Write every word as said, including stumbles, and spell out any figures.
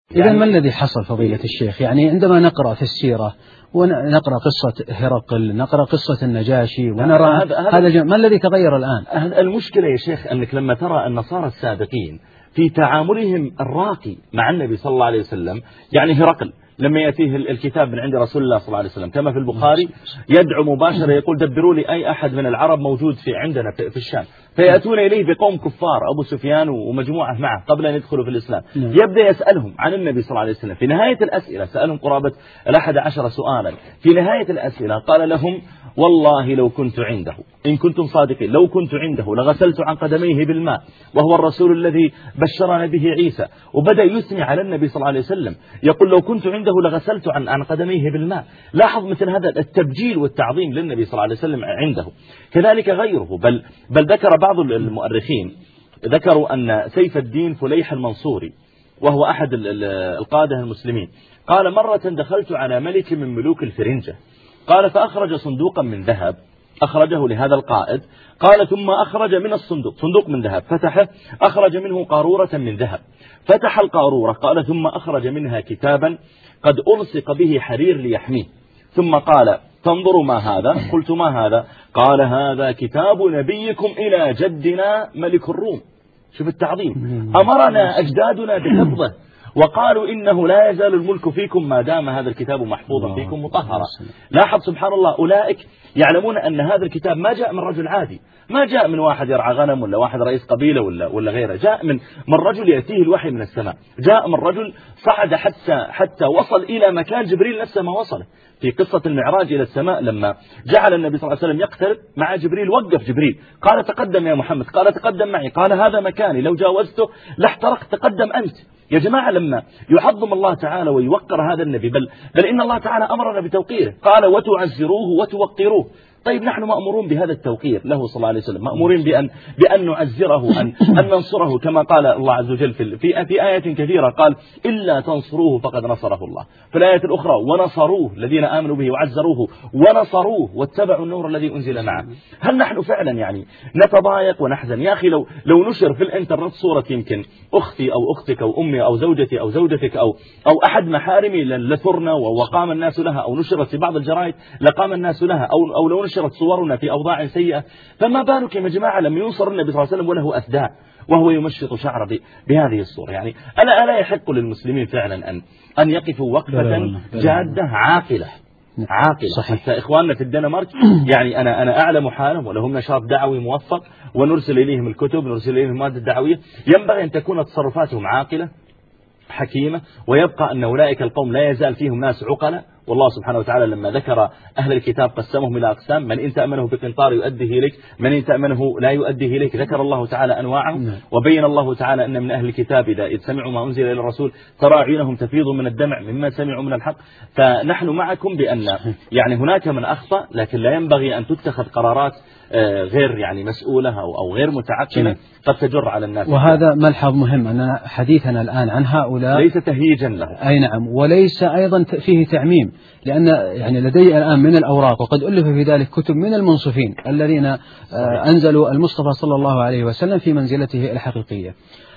إذا يعني ما الذي حصل فضيلة الشيخ؟ يعني عندما نقرأ في السيرة ونقرأ قصة هرقل، نقرأ قصة النجاشي ونرى هذا, هذا ما الذي تغير الآن؟ المشكلة يا شيخ أنك لما ترى النصارى السابقين في تعاملهم الراقي مع النبي صلى الله عليه وسلم، يعني هرقل لما يأتيه الكتاب من عند رسول الله صلى الله عليه وسلم كما في البخاري يدعو مباشرة يقول دبروا لي أي أحد من العرب موجود في عندنا في الشام، فيأتون إليه بقوم كفار أبو سفيان ومجموعة معه قبل أن يدخلوا في الإسلام. يبدأ يسألهم عن النبي صلى الله عليه وسلم. في نهاية الأسئلة سألهم قرابة الأحد عشر سؤالا. في نهاية الأسئلة قال لهم والله لو كنت عنده، إن كنتم صادقين، لو كنت عنده لغسلت عن قدميه بالماء وهو الرسول الذي بشرنا به عيسى. وبدأ يثني على النبي صلى الله عليه وسلم يقول لو كنت عنده لغسلت عن عن قدميه بالماء. لاحظ مثل هذا التبجيل والتعظيم للنبي صلى الله عليه وسلم عنده. كذلك غيره، بل بل ذكر بعض المؤرخين ذكروا أن سيف الدين فليح المنصوري وهو أحد القادة المسلمين قال مرة دخلت على ملك من ملوك الفرنجة، قال فأخرج صندوقا من ذهب أخرجه لهذا القائد، قال ثم أخرج من الصندوق صندوق من ذهب فتحه أخرج منه قارورة من ذهب، فتح القارورة قال ثم أخرج منها كتابا قد ألصق به حرير ليحميه، ثم قال تنظروا ما هذا؟ قلت ما هذا؟ قال هذا كتاب نبيكم إلى جدنا ملك الروم. شوف التعظيم، أمرنا أجدادنا بحفظه وقالوا إنه لا يزال الملك فيكم ما دام هذا الكتاب محفوظا فيكم مطهرا. لاحظ سبحان الله أولئك يعلمون أن هذا الكتاب ما جاء من رجل عادي، ما جاء من واحد يرعى غنم ولا واحد رئيس قبيلة ولا ولا غيره، جاء من من رجل يأتيه الوحي من السماء، جاء من رجل صعد حتى حتى وصل إلى مكان جبريل نفسه ما وصله. في قصة المعراج إلى السماء لما جعل النبي صلى الله عليه وسلم يقترب مع جبريل وقف جبريل قال تقدم يا محمد، قال تقدم معي، قال هذا مكاني لو جاوزته لاحترقت، تقدم أنت. يا جماعة لما يعظم الله تعالى ويوقر هذا النبي، بل, بل إن الله تعالى أمرنا بتوقيره، قال وتعزروه وتوقروه. طيب نحن مأمورون بهذا التوقير له صلى الله عليه وسلم، مأمورين بأن, بأن نعزره، أن, أن ننصره، كما قال الله عز وجل في, في, في آية كثيرة قال إلا تنصروه فقد نصره الله. في الآية الأخرى ونصروه الذين آمنوا به وعزروه ونصروه واتبعوا النور الذي أنزل معه. هل نحن فعلا يعني نتضايق ونحزن؟ يا أخي لو, لو نشر في الإنترنت صورة يمكن أختي أو أختك أو أمي أو زوجتي أو زوجتك أو, أو أحد محارمي لثرنا وقام الناس لها، أو نشرت في بعض الجرائد لقام الناس لها، أو, أو لو نشرت صورنا في أوضاع سيئة، فما بالك يا جماعة لم ينصر النبي صلى الله عليه وسلم وله أثداء وهو يمشط شعره بهذه الصورة. يعني ألا ألا يحق للمسلمين فعلا أن أن يقفوا وقفة جادة عاقلة عاقلة. صحيح. حتى إخواننا في الدنمارك يعني أنا أنا أعلم حالهم ولهم نشاط دعوي موفق ونرسل إليهم الكتب، نرسل إليهم المادة الدعوية. ينبغي أن تكون تصرفاتهم عاقلة حكيمة، ويبقى أن أولئك القوم لا يزال فيهم ناس عقلة. والله سبحانه وتعالى لما ذكر أهل الكتاب قسمهم إلى أقسام، من إن تأمنه بقنطار يؤديه إليك، من إن تأمنه لا يؤديه إليك. ذكر الله تعالى أنواعهم، وبين الله تعالى أن من أهل الكتاب إذا سمعوا ما أنزل إلى الرسول ترى عيونهم تفيض من الدمع مما سمعوا من الحق. فنحن معكم بأن يعني هناك من أخطأ، لكن لا ينبغي أن تتخذ قرارات غير يعني مسؤولة أو غير متعقلة قد تجر على الناس. وهذا ملحظ مهم أن حديثنا الآن عن هؤلاء ليس تهييجا له، أي نعم، وليس أيضا فيه تعميم، لأن يعني لدي الآن من الأوراق وقد ألف في ذلك كتب من المنصفين الذين أنزلوا المصطفى صلى الله عليه وسلم في منزلته الحقيقية.